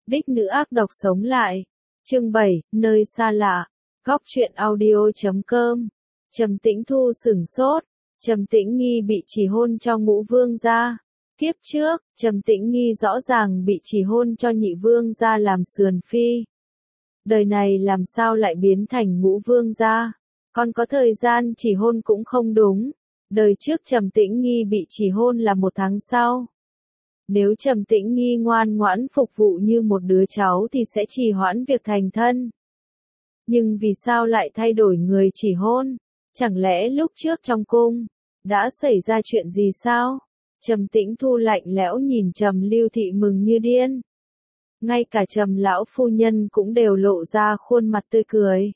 Đích nữ ác độc sống lại. Chương 7, nơi xa lạ. Góc truyện audio.com. Trầm Tĩnh Thu sửng sốt. Trầm Tĩnh Nghi bị chỉ hôn cho Ngũ Vương gia. Kiếp trước, Trầm Tĩnh Nghi rõ ràng bị chỉ hôn cho Nhị Vương gia làm sườn phi. Đời này làm sao lại biến thành Ngũ Vương gia? Còn có thời gian chỉ hôn cũng không đúng. Đời trước Trầm Tĩnh Nghi bị chỉ hôn là 1 tháng sau. Nếu Trầm Tĩnh Nghi ngoan ngoãn phục vụ như một đứa cháu thì sẽ trì hoãn việc thành thân. Nhưng vì sao lại thay đổi người chỉ hôn? Chẳng lẽ lúc trước trong cung đã xảy ra chuyện gì sao? Trầm Tĩnh Thu lạnh lẽo nhìn Trầm Lưu Thị mừng như điên. Ngay cả Trầm lão phu nhân cũng đều lộ ra khuôn mặt tươi cười.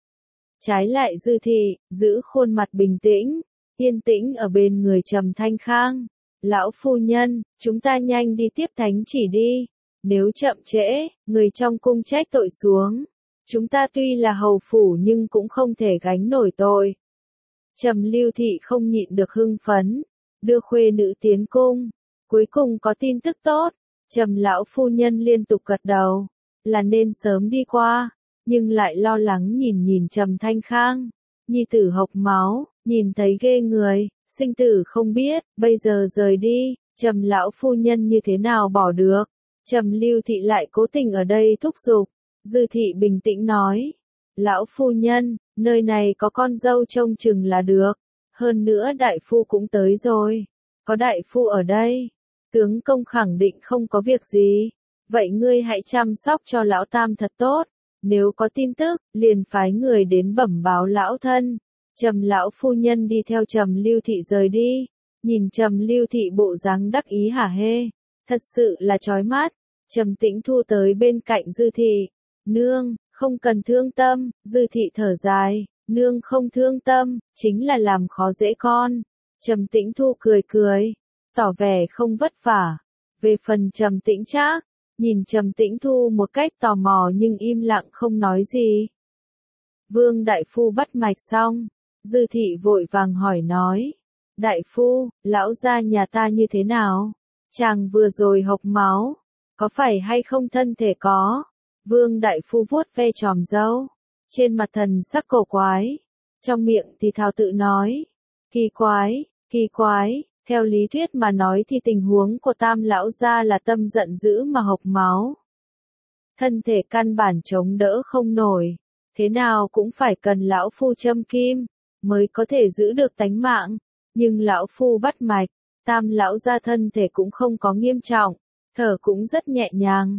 Trái lại Dư Thị, giữ khuôn mặt bình tĩnh, yên tĩnh ở bên người Trầm Thanh Khang. Lão phu nhân, chúng ta nhanh đi tiếp thánh chỉ đi. Nếu chậm trễ, người trong cung trách tội xuống. Chúng ta tuy là hầu phủ nhưng cũng không thể gánh nổi tội. Trầm Lưu Thị không nhịn được hưng phấn, đưa khuê nữ tiến cung. Cuối cùng có tin tức tốt. Trầm lão phu nhân liên tục gật đầu, là nên sớm đi qua, nhưng lại lo lắng nhìn Trầm Thanh Khang. Nhi tử hộc máu, nhìn thấy ghê người, sinh tử không biết, bây giờ rời đi, Trầm lão phu nhân như thế nào bỏ được. Trầm Lưu Thị lại cố tình ở đây thúc giục. Dư Thị bình tĩnh nói, lão phu nhân, nơi này có con dâu trông chừng là được, hơn nữa đại phu cũng tới rồi, có đại phu ở đây, tướng công khẳng định không có việc gì, vậy ngươi hãy chăm sóc cho lão tam thật tốt, nếu có tin tức, liền phái người đến bẩm báo lão thân. Trầm lão phu nhân đi theo Trầm Lưu Thị rời đi, nhìn Trầm Lưu Thị bộ dáng đắc ý hả hê, thật sự là chói mắt. Trầm Tĩnh Thu tới bên cạnh Dư Thị, nương, không cần thương tâm. Dư Thị thở dài, nương không thương tâm, chính là làm khó dễ con. Trầm Tĩnh Thu cười cười, tỏ vẻ không vất vả. Về phần Trầm Tĩnh Trác, nhìn Trầm Tĩnh Thu một cách tò mò nhưng im lặng không nói gì. Vương đại phu bắt mạch xong, Dư Thị vội vàng hỏi nói, đại phu, lão gia nhà ta như thế nào? Chàng vừa rồi hộc máu, có phải hay không thân thể có? Vương đại phu vuốt ve chòm râu, trên mặt thần sắc cổ quái, trong miệng thì thào tự nói, kỳ quái, theo lý thuyết mà nói thì tình huống của Tam lão gia là tâm giận dữ mà hộc máu. Thân thể căn bản chống đỡ không nổi, thế nào cũng phải cần lão phu châm kim mới có thể giữ được tánh mạng, nhưng lão phu bắt mạch, Tam lão gia thân thể cũng không có nghiêm trọng, thở cũng rất nhẹ nhàng.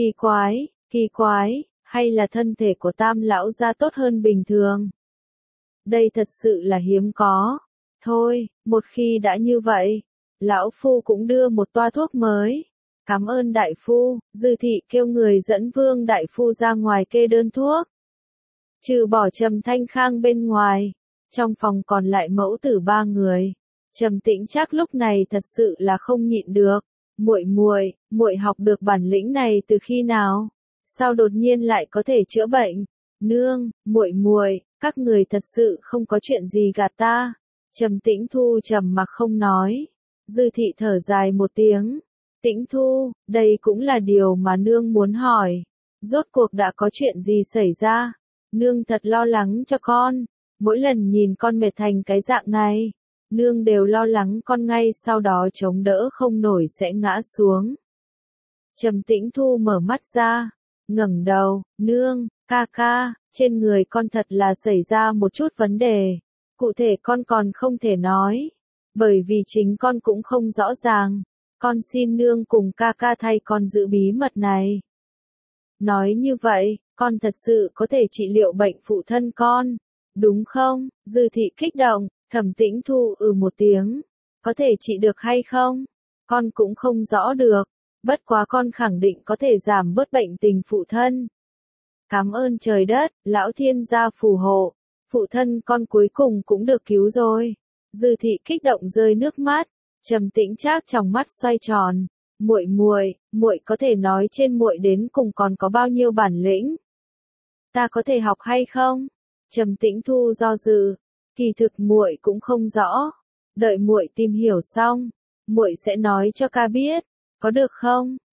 Kỳ quái, hay là thân thể của Tam lão gia tốt hơn bình thường? Đây thật sự là hiếm có. Thôi, một khi đã như vậy, lão phu cũng đưa một toa thuốc mới. Cảm ơn đại phu. Dư Thị kêu người dẫn Vương đại phu ra ngoài kê đơn thuốc. Trừ bỏ Trầm Thanh Khang bên ngoài, trong phòng còn lại mẫu tử 3 người. Trầm Tĩnh Trác lúc này thật sự là không nhịn được. Muội học được bản lĩnh này từ khi nào? Sao đột nhiên lại có thể chữa bệnh? Nương, muội, các người thật sự không có chuyện gì gạt ta. Trầm Tĩnh Thu trầm mặc không nói. Dư Thị thở dài một tiếng. Tĩnh Thu, đây cũng là điều mà nương muốn hỏi. Rốt cuộc đã có chuyện gì xảy ra? Nương thật lo lắng cho con. Mỗi lần nhìn con mệt thành cái dạng này, nương đều lo lắng con ngay sau đó chống đỡ không nổi sẽ ngã xuống. Trầm Tĩnh Thu mở mắt ra, ngẩng đầu, nương, ca, trên người con thật là xảy ra một chút vấn đề. Cụ thể con còn không thể nói, bởi vì chính con cũng không rõ ràng. Con xin nương cùng ca thay con giữ bí mật này. Nói như vậy, con thật sự có thể trị liệu bệnh phụ thân con, đúng không? Dư Thị kích động. Thẩm Tĩnh Thu một tiếng, có thể trị được hay không? Con cũng không rõ được, bất quá con khẳng định có thể giảm bớt bệnh tình phụ thân. Cảm ơn trời đất, lão thiên gia phù hộ, phụ thân con cuối cùng cũng được cứu rồi. Dư Thị kích động rơi nước mắt, Trầm Tĩnh Trác trong mắt xoay tròn, muội có thể nói trên muội đến cùng còn có bao nhiêu bản lĩnh? Ta có thể học hay không? Trầm Tĩnh Thu do dự. Kỳ thực muội cũng không rõ, đợi muội tìm hiểu xong, muội sẽ nói cho ca biết, có được không?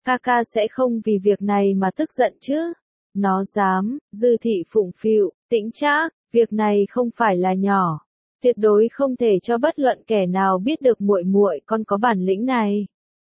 ca ca sẽ không vì việc này mà tức giận chứ? Nó dám, Dư thị phụng phịu, Tĩnh Trác, việc này không phải là nhỏ. Tuyệt đối không thể cho bất luận kẻ nào biết được muội muội con có bản lĩnh này.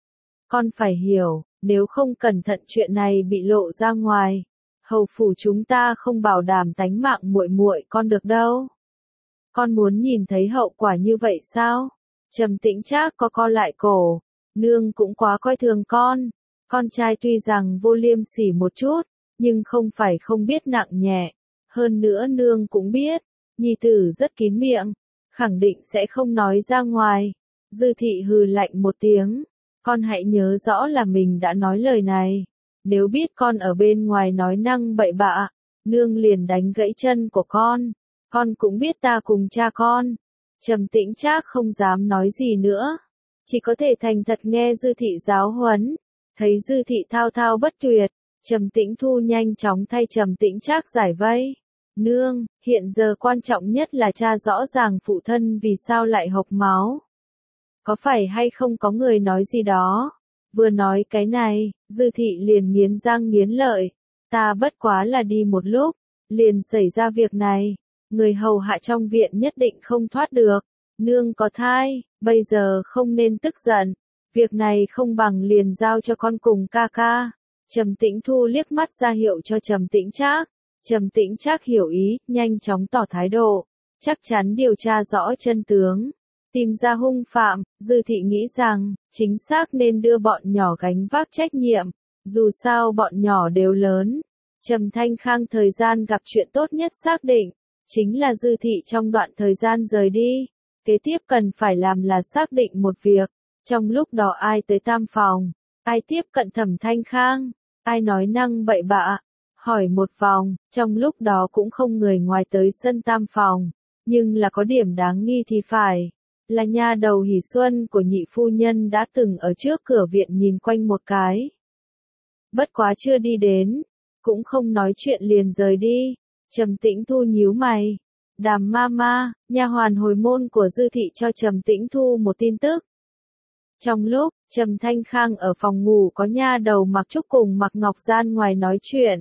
Con phải hiểu, nếu không cẩn thận chuyện này bị lộ ra ngoài, hầu phủ chúng ta không bảo đảm tánh mạng muội muội con được đâu. Con muốn nhìn thấy hậu quả như vậy sao? Trầm Tĩnh Trác co lại cổ, nương cũng quá coi thường con. Con trai tuy rằng vô liêm sỉ một chút, nhưng không phải không biết nặng nhẹ. Hơn nữa nương cũng biết, nhi tử rất kín miệng, khẳng định sẽ không nói ra ngoài. Dư thị hừ lạnh một tiếng, con hãy nhớ rõ là mình đã nói lời này. Nếu biết con ở bên ngoài nói năng bậy bạ, nương liền đánh gãy chân của con. Con cũng biết ta cùng cha con. Trầm Tĩnh Trác không dám nói gì nữa, chỉ có thể thành thật nghe Dư thị giáo huấn. Thấy Dư thị thao thao bất tuyệt, Trầm Tĩnh Thu nhanh chóng thay Trầm Tĩnh Trác giải vây. Nương, hiện giờ quan trọng nhất là tra rõ ràng phụ thân vì sao lại hộc máu. Có phải hay không có người nói gì đó? Vừa nói cái này, Dư thị liền nghiến răng nghiến lợi. Ta bất quá là đi một lúc, liền xảy ra việc này. Người hầu hạ trong viện nhất định không thoát được. Nương có thai, bây giờ không nên tức giận. Việc này không bằng liền giao cho con cùng ca ca. Trầm Tĩnh Thu liếc mắt ra hiệu cho Trầm Tĩnh Trác. Trầm Tĩnh Trác hiểu ý, nhanh chóng tỏ thái độ. Chắc chắn điều tra rõ chân tướng. Tìm ra hung phạm, Dư thị nghĩ rằng, chính xác nên đưa bọn nhỏ gánh vác trách nhiệm. Dù sao bọn nhỏ đều lớn. Trầm Thanh Khang thời gian gặp chuyện tốt nhất xác định, chính là Dư thị trong đoạn thời gian rời đi. Kế tiếp cần phải làm là xác định một việc. Trong lúc đó ai tới tam phòng, ai tiếp cận Thẩm Thanh Khang, ai nói năng bậy bạ. Hỏi một vòng, trong lúc đó cũng không người ngoài tới sân tam phòng. Nhưng là có điểm đáng nghi thì phải. Là nha đầu Hỷ Xuân của nhị phu nhân đã từng ở trước cửa viện nhìn quanh một cái. Bất quá chưa đi đến, cũng không nói chuyện liền rời đi. Trầm Tĩnh Thu nhíu mày. Đàm Mama, nha hoàn hồi môn của Dư thị cho Trầm Tĩnh Thu một tin tức. Trong lúc, Trầm Thanh Khang ở phòng ngủ có nha đầu Mặc Trúc cùng Mặc Ngọc gian ngoài nói chuyện.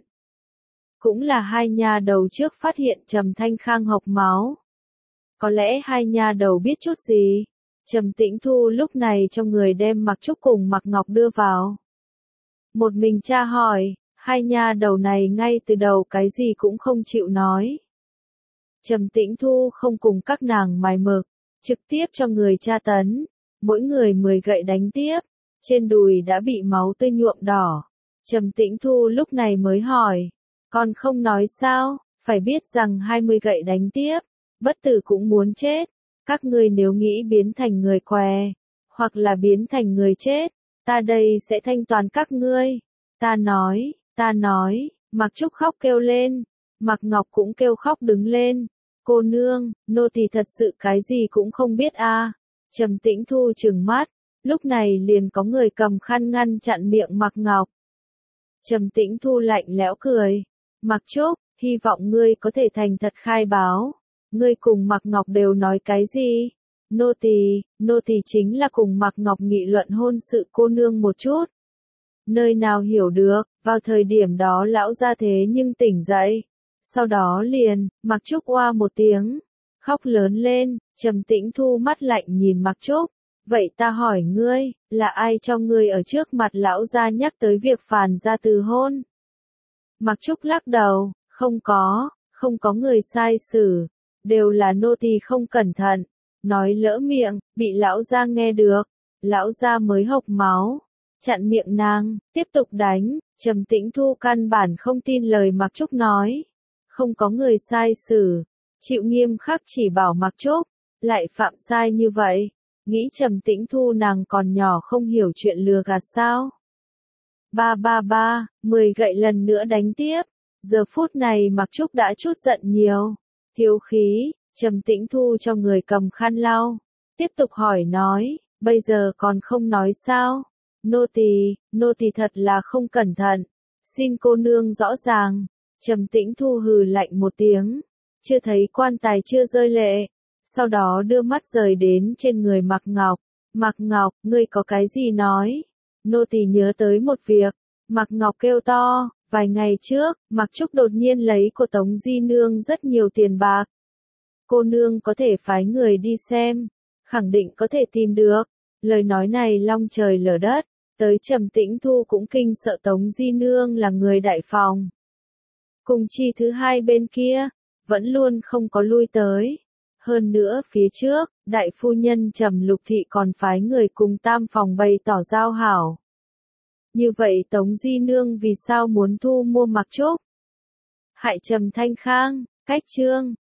Cũng là hai nha đầu trước phát hiện Trầm Thanh Khang hộc máu. Có lẽ hai nha đầu biết chút gì. Trầm Tĩnh Thu lúc này cho người đem Mặc Trúc cùng Mặc Ngọc đưa vào. Một mình tra hỏi, hai nha đầu này ngay từ đầu cái gì cũng không chịu nói. Trầm Tĩnh Thu không cùng các nàng mài mực, trực tiếp cho người tra tấn, mỗi người 10 gậy đánh tiếp, trên đùi đã bị máu tươi nhuộm đỏ. Trầm Tĩnh Thu lúc này mới hỏi, con không nói sao, phải biết rằng 20 gậy đánh tiếp, bất tử cũng muốn chết. Các ngươi nếu nghĩ biến thành người què, hoặc là biến thành người chết, ta đây sẽ thanh toán các ngươi. Ta nói, Mặc Trúc khóc kêu lên, Mặc Ngọc cũng kêu khóc đứng lên. Cô nương, nô tỳ thật sự cái gì cũng không biết a. Trầm Tĩnh Thu trừng mắt, lúc này liền có người cầm khăn ngăn chặn miệng Mặc Ngọc. Trầm Tĩnh Thu lạnh lẽo cười, Mặc Trúc, hy vọng ngươi có thể thành thật khai báo. Ngươi cùng Mặc Ngọc đều nói cái gì? Nô tỳ chính là cùng Mặc Ngọc nghị luận hôn sự cô nương một chút. Nơi nào hiểu được, vào thời điểm đó lão ra thế nhưng tỉnh dậy. Sau đó liền, Mặc Trúc oa một tiếng, khóc lớn lên. Trầm Tĩnh Thu mắt lạnh nhìn Mặc Trúc. Vậy ta hỏi ngươi, là ai cho ngươi ở trước mặt lão gia nhắc tới việc phàn gia từ hôn? Mặc Trúc lắc đầu, không có người sai xử, đều là nô tỳ không cẩn thận, nói lỡ miệng, bị lão gia nghe được, lão gia mới hộc máu, chặn miệng nàng, tiếp tục đánh. Trầm Tĩnh Thu căn bản không tin lời Mặc Trúc nói, không có người sai xử, chịu nghiêm khắc chỉ bảo Mặc Trúc, lại phạm sai như vậy, nghĩ Trầm Tĩnh Thu nàng còn nhỏ không hiểu chuyện lừa gạt sao? 10 gậy lần nữa đánh tiếp. Giờ phút này Mặc Trúc đã chút giận nhiều, thiếu khí. Trầm Tĩnh Thu cho người cầm khăn lau, tiếp tục hỏi nói, bây giờ còn không nói sao? Nô tỳ thật là không cẩn thận, xin cô nương rõ ràng. Trầm Tĩnh Thu hừ lạnh một tiếng, chưa thấy quan tài chưa rơi lệ, sau đó đưa mắt rời đến trên người Mặc Ngọc. Mặc Ngọc, ngươi có cái gì nói? Nô tỳ nhớ tới một việc, Mạc Ngọc kêu to, vài ngày trước, Mạc Trúc đột nhiên lấy của Tống Di Nương rất nhiều tiền bạc. Cô nương có thể phái người đi xem, khẳng định có thể tìm được. Lời nói này long trời lở đất, tới Trầm Tĩnh Thu cũng kinh sợ Tống Di Nương là người đại phòng. Cùng chi thứ hai bên kia, vẫn luôn không có lui tới. Hơn nữa phía trước, đại phu nhân Trầm Lục Thị còn phái người cùng tam phòng bày tỏ giao hảo. Như vậy Tống Di Nương vì sao muốn thu mua Mạc Trúc? Hại Trầm Thanh Khang, cách chương.